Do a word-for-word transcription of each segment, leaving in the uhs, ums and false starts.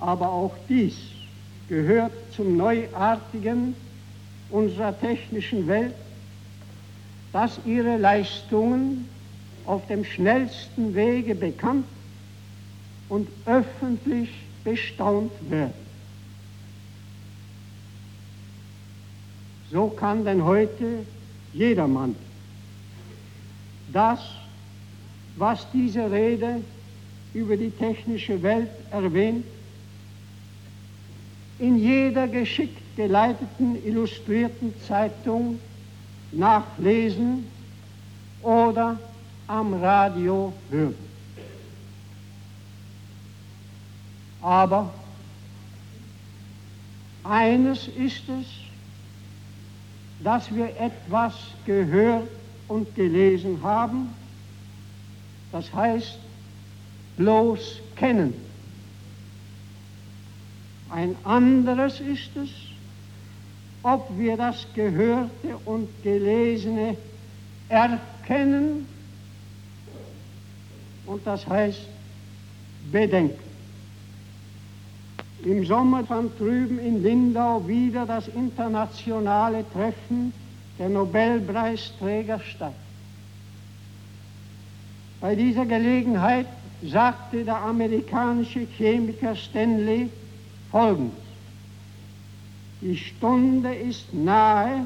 Aber auch dies gehört zum Neuartigen unserer technischen Welt, dass ihre Leistungen auf dem schnellsten Wege bekannt und öffentlich bestaunt werden. So kann denn heute jedermann das, was diese Rede über die technische Welt erwähnt, in jeder geschickt geleiteten illustrierten Zeitung nachlesen oder am Radio hören. Aber eines ist es, dass wir etwas gehört und gelesen haben, das heißt bloß kennen. Ein anderes ist es, ob wir das Gehörte und Gelesene erkennen, und das heißt bedenken. Im Sommer fand drüben in Lindau wieder das internationale Treffen der Nobelpreisträger statt. Bei dieser Gelegenheit sagte der amerikanische Chemiker Stanley Folgendes: Die Stunde ist nahe,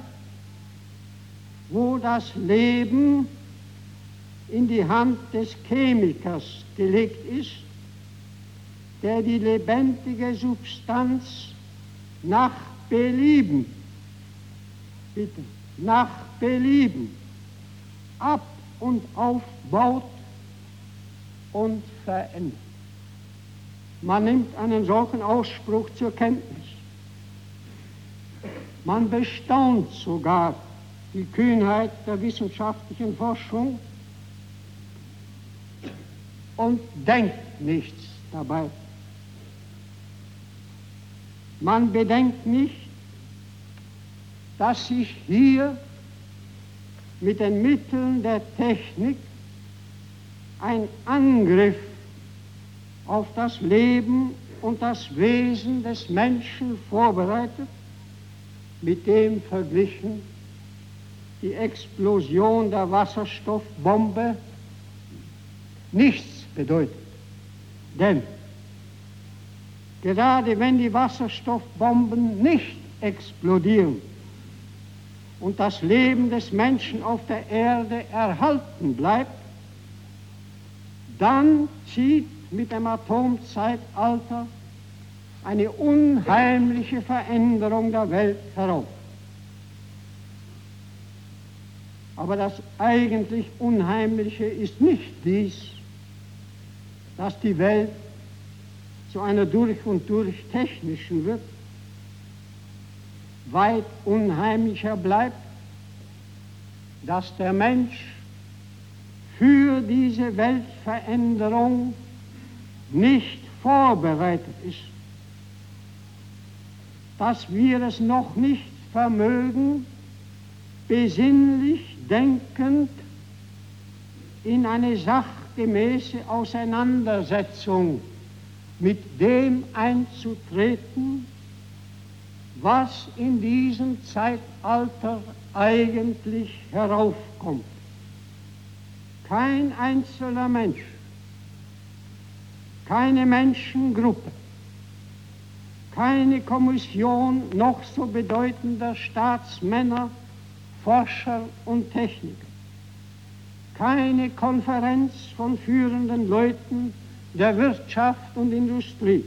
wo das Leben in die Hand des Chemikers gelegt ist, der die lebendige Substanz nach Belieben, bitte, nach Belieben ab- und aufbaut und verändert. Man nimmt einen solchen Ausspruch zur Kenntnis. Man bestaunt sogar die Kühnheit der wissenschaftlichen Forschung und denkt nichts dabei. Man bedenkt nicht, dass sich hier mit den Mitteln der Technik ein Angriff auf das Leben und das Wesen des Menschen vorbereitet, mit dem verglichen die Explosion der Wasserstoffbombe nichts bedeutet. Denn gerade wenn die Wasserstoffbomben nicht explodieren und das Leben des Menschen auf der Erde erhalten bleibt, dann zieht mit dem Atomzeitalter eine unheimliche Veränderung der Welt herauf. Aber das eigentlich Unheimliche ist nicht dies, dass die Welt zu einer durch und durch technischen wird. Weit unheimlicher bleibt, dass der Mensch für diese Weltveränderung nicht vorbereitet ist, dass wir es noch nicht vermögen, besinnlich denkend in eine sachgemäße Auseinandersetzung mit dem einzutreten, was in diesem Zeitalter eigentlich heraufkommt. Kein einzelner Mensch, keine Menschengruppe, keine Kommission noch so bedeutender Staatsmänner, Forscher und Techniker, keine Konferenz von führenden Leuten der Wirtschaft und Industrie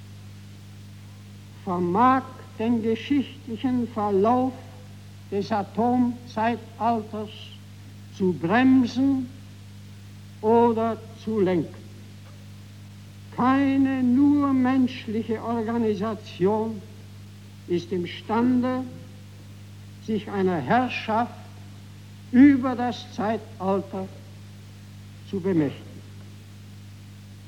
vermag den geschichtlichen Verlauf des Atomzeitalters zu bremsen oder zu lenken. Keine nur menschliche Organisation ist imstande, sich einer Herrschaft über das Zeitalter zu bemächtigen.